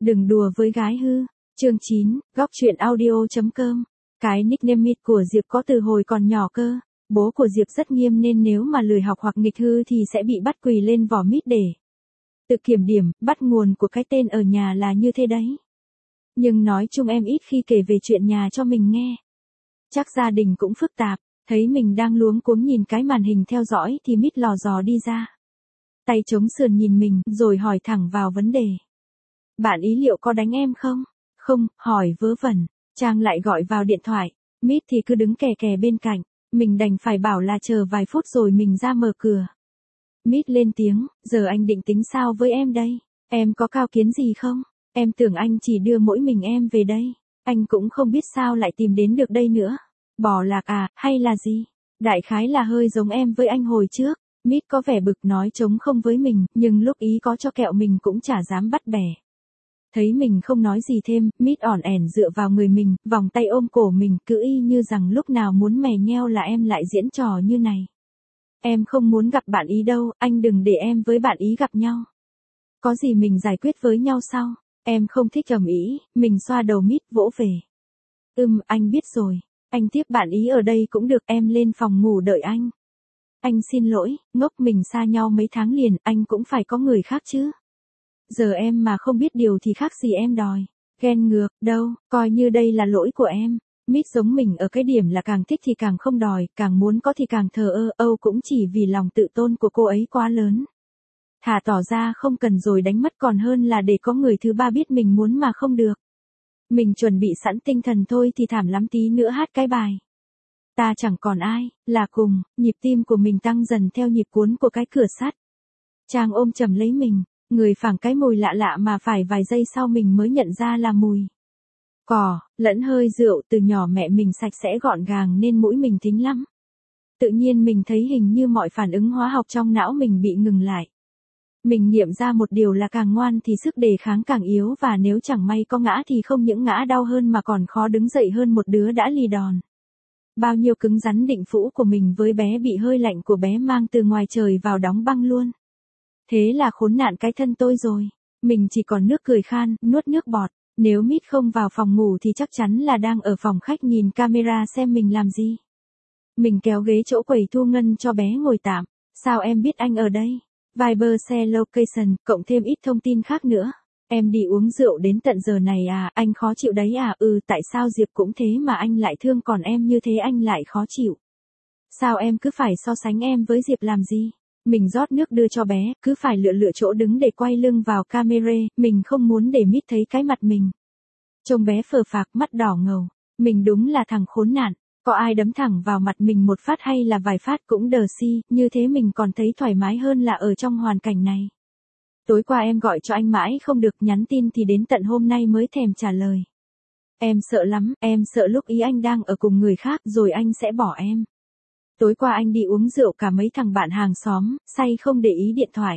Đừng đùa với gái hư. Chương 9, góc truyện audio.com. Cái nickname Mít của Diệp có từ hồi còn nhỏ cơ. Bố của Diệp rất nghiêm nên nếu mà lười học hoặc nghịch hư thì sẽ bị bắt quỳ lên vỏ mít để tự kiểm điểm. Bắt nguồn của cái tên ở nhà là như thế đấy. Nhưng nói chung em ít khi kể về chuyện nhà cho mình nghe. Chắc gia đình cũng phức tạp. Thấy mình đang luống cuống nhìn cái màn hình theo dõi thì Mít lò dò đi ra. Tay chống sườn nhìn mình rồi hỏi thẳng vào vấn đề. Bạn ý liệu có đánh em không? Không, hỏi vớ vẩn. Trang lại gọi vào điện thoại. Mít thì cứ đứng kè kè bên cạnh. Mình đành phải bảo là chờ vài phút rồi mình ra mở cửa. Mít lên tiếng, giờ anh định tính sao với em đây? Em có cao kiến gì không? Em tưởng anh chỉ đưa mỗi mình em về đây. Anh cũng không biết sao lại tìm đến được đây nữa. Bỏ lạc à, hay là gì? Đại khái là hơi giống em với anh hồi trước. Mít có vẻ bực nói chống không với mình, nhưng lúc ý có cho kẹo mình cũng chả dám bắt bẻ. Thấy mình không nói gì thêm, Mít ỏn ẻn dựa vào người mình, vòng tay ôm cổ mình, cứ y như rằng lúc nào muốn mè nheo là em lại diễn trò như này. Em không muốn gặp bạn ý đâu, anh đừng để em với bạn ý gặp nhau. Có gì mình giải quyết với nhau sau. Em không thích ầm ĩ, mình xoa đầu Mít vỗ về. Anh biết rồi. Anh tiếp bạn ý ở đây cũng được, em lên phòng ngủ đợi anh. Anh xin lỗi, ngốc mình xa nhau mấy tháng liền, anh cũng phải có người khác chứ. Giờ em mà không biết điều thì khác gì em đòi. Ghen ngược, đâu, coi như đây là lỗi của em. Mít giống mình ở cái điểm là càng thích thì càng không đòi, càng muốn có thì càng thờ ơ, cũng chỉ vì lòng tự tôn của cô ấy quá lớn. Thà tỏ ra không cần rồi đánh mất còn hơn là để có người thứ ba biết mình muốn mà không được. Mình chuẩn bị sẵn tinh thần thôi thì thảm lắm tí nữa hát cái bài. Ta chẳng còn ai, là cùng, nhịp tim của mình tăng dần theo nhịp cuốn của cái cửa sắt. Trang ôm chầm lấy mình, người phảng cái mùi lạ lạ mà phải vài giây sau mình mới nhận ra là mùi cỏ, lẫn hơi rượu. Từ nhỏ mẹ mình sạch sẽ gọn gàng nên mũi mình thính lắm. Tự nhiên mình thấy hình như mọi phản ứng hóa học trong não mình bị ngừng lại. Mình nghiệm ra một điều là càng ngoan thì sức đề kháng càng yếu và nếu chẳng may có ngã thì không những ngã đau hơn mà còn khó đứng dậy hơn một đứa đã lì đòn. Bao nhiêu cứng rắn định phũ của mình với bé bị hơi lạnh của bé mang từ ngoài trời vào đóng băng luôn. Thế là khốn nạn cái thân tôi rồi. Mình chỉ còn nước cười khan, nuốt nước bọt. Nếu Mít không vào phòng ngủ thì chắc chắn là đang ở phòng khách nhìn camera xem mình làm gì. Mình kéo ghế chỗ quầy thu ngân cho bé ngồi tạm. Sao em biết anh ở đây? Viber share location, cộng thêm ít thông tin khác nữa. Em đi uống rượu đến tận giờ này à, anh khó chịu đấy à, tại sao Diệp cũng thế mà anh lại thương còn em như thế anh lại khó chịu. Sao em cứ phải so sánh em với Diệp làm gì? Mình rót nước đưa cho bé, cứ phải lựa chỗ đứng để quay lưng vào camera, mình không muốn để Mít thấy cái mặt mình. Trông bé phờ phạc mắt đỏ ngầu, mình đúng là thằng khốn nạn. Có ai đấm thẳng vào mặt mình một phát hay là vài phát cũng đờ si, như thế mình còn thấy thoải mái hơn là ở trong hoàn cảnh này. Tối qua em gọi cho anh mãi không được, nhắn tin thì đến tận hôm nay mới thèm trả lời. Em sợ lắm, em sợ lúc ý anh đang ở cùng người khác rồi anh sẽ bỏ em. Tối qua anh đi uống rượu cả mấy thằng bạn hàng xóm, say không để ý điện thoại.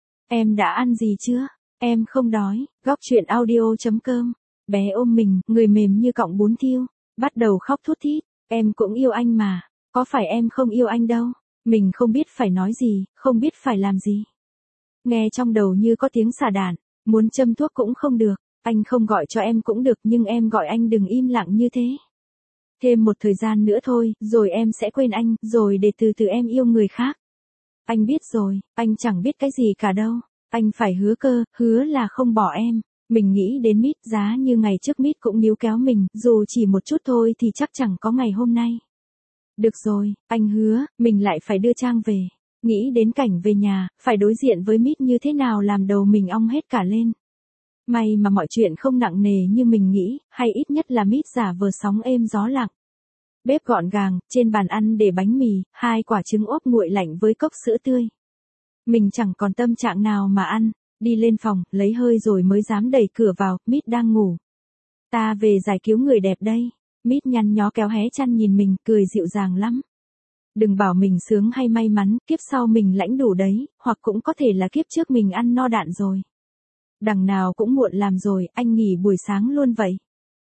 Em đã ăn gì chưa? Em không đói. Góc truyện audio.com. Bé ôm mình, người mềm như cọng bún thiêu, bắt đầu khóc thút thít. Em cũng yêu anh mà, có phải em không yêu anh đâu? Mình không biết phải nói gì, không biết phải làm gì. Nghe trong đầu như có tiếng xả đạn, muốn châm thuốc cũng không được, anh không gọi cho em cũng được nhưng em gọi anh đừng im lặng như thế. Thêm một thời gian nữa thôi, rồi em sẽ quên anh, rồi để từ từ em yêu người khác. Anh biết rồi, anh chẳng biết cái gì cả đâu. Anh phải hứa cơ, hứa là không bỏ em. Mình nghĩ đến Mít, giá như ngày trước Mít cũng níu kéo mình, dù chỉ một chút thôi thì chắc chẳng có ngày hôm nay. Được rồi, anh hứa, mình lại phải đưa Trang về. Nghĩ đến cảnh về nhà, phải đối diện với Mít như thế nào làm đầu mình ong hết cả lên. May mà mọi chuyện không nặng nề như mình nghĩ, hay ít nhất là Mít giả vờ sóng êm gió lặng. Bếp gọn gàng, trên bàn ăn để bánh mì, 2 quả trứng ốp nguội lạnh với cốc sữa tươi. Mình chẳng còn tâm trạng nào mà ăn, đi lên phòng, lấy hơi rồi mới dám đẩy cửa vào, Mít đang ngủ. Ta về giải cứu người đẹp đây. Mít nhăn nhó kéo hé chăn nhìn mình, cười dịu dàng lắm. Đừng bảo mình sướng hay may mắn, kiếp sau mình lãnh đủ đấy, hoặc cũng có thể là kiếp trước mình ăn no đạn rồi. Đằng nào cũng muộn làm rồi, anh nghỉ buổi sáng luôn vậy.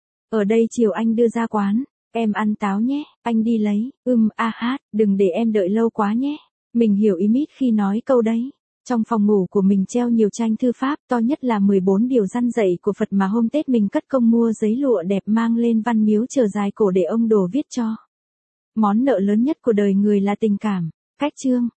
Ở đây chiều anh đưa ra quán. Em ăn táo nhé, anh đi lấy, hát, đừng để em đợi lâu quá nhé. Mình hiểu ý Mít khi nói câu đấy. Trong phòng ngủ của mình treo nhiều tranh thư pháp, to nhất là 14 điều răn dạy của Phật mà hôm Tết mình cất công mua giấy lụa đẹp mang lên Văn Miếu chờ dài cổ để ông Đồ viết cho. Món nợ lớn nhất của đời người là tình cảm. Cách chương